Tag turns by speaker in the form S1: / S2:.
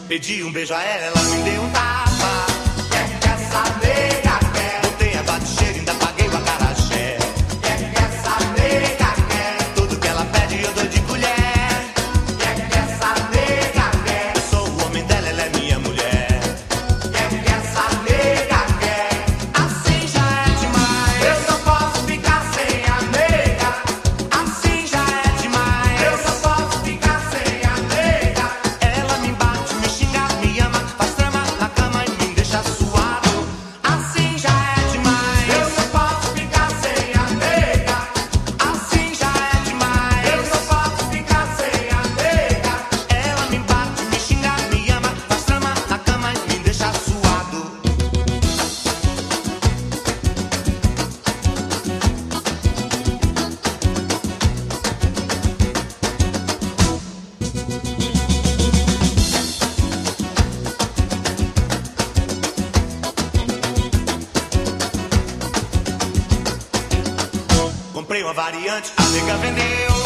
S1: Pedi um beijo a ela, ela me deu um tapa. Quer saber, quer? Botei a bate-cheira, ainda paguei o acarajé. Quer saber, quer? Tudo que ela pede eu dou de colher. Quer saber, quer? Eu sou o homem dela, ela é minha mulher. Quer saber, quer? Assim já é demais. Eu não posso ficar sem a nega. Assim já é demais. Eu não posso ficar sem a nega. Ela me bate, me xinga, me ama, faz trama na cama e me deixa suado. Assim já é demais. Eu não posso ficar sem a nega. Assim já é demais. Eu não posso ficar sem a nega. Ela me bate, me xinga, me ama, faz trama na cama e me deixa suado. Comprei uma variante, a nega vendeu.